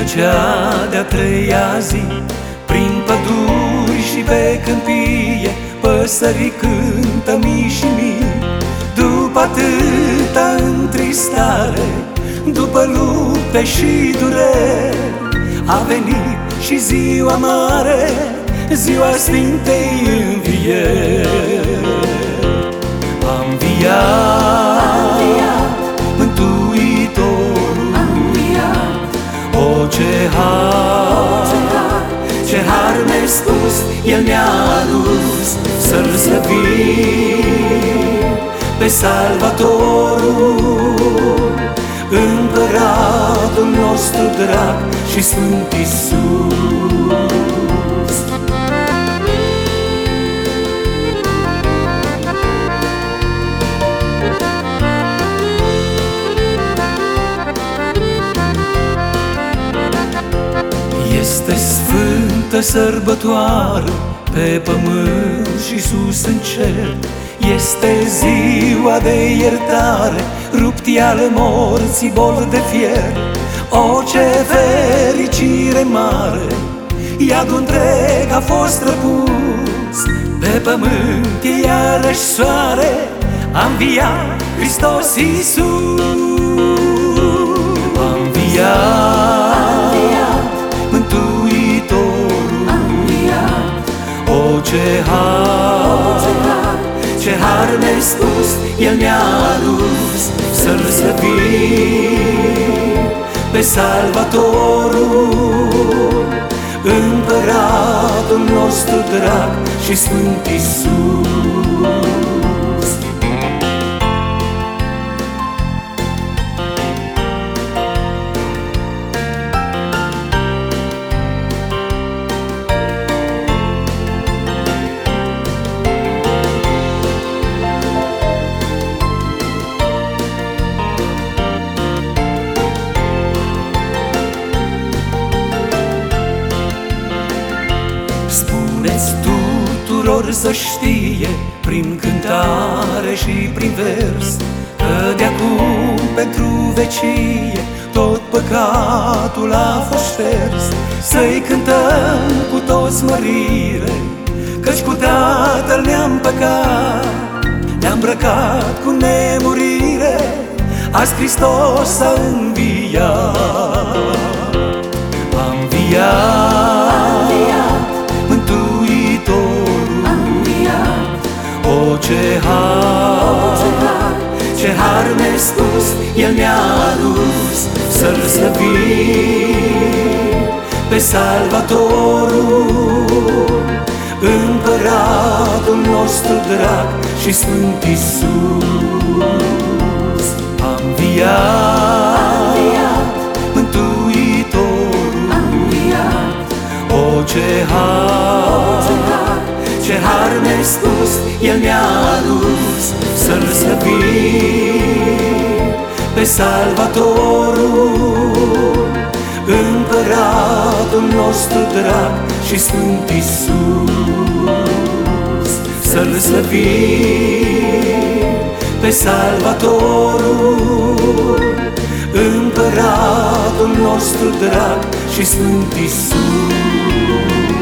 cea de-a treia zi, prin păduri și pe câmpie, păsării cântă mii și mii. După atâta întristare, după lupte și dureri, a venit și ziua mare, ziua Sfintei Învieri. A înviat Mântuitorul, o, ce har nespus El ne-a adus, să-L slăvim pe Salvatorul, Împăratul nostru drag și Sfânt Iisus. Este sfântă sărbătoare pe pământ și sus în cer. Este ziua de iertare, rupti ale morții, bol de fier. O, ce fericire mare, iadul întreg a fost răpus. Pe pământ e iarăși soare, a înviat Hristos Iisus. A înviat Mântuitorul, o, ce har nespus El ne-a adus, să-L slăvim pe Salvatorul, Împăratul nostru drag și Sfânt Iisus. Spuneți tuturor să știe, prin cântare și prin vers, că de-acum pentru vecie tot păcatul a fost șters. Să-i cântăm cu toți mărire, căci cu Tatăl ne-am păcat, ne-am îmbrăcat cu nemurire, azi Hristos a înviat. A înviat Mântuitorul, o, ce har nespus El ne-a adus, să-L slăvim pe Salvatorul, Împăratul nostru drag și Sfânt Iisus. A înviat Mântuitorul, o, ce har nespus El ne-a adus, să-L slăvim pe Salvatorul, Împăratul nostru drag și Sfânt Iisus. Să-L slăvim pe Salvatorul, Împăratul nostru drag și Sfânt Iisus.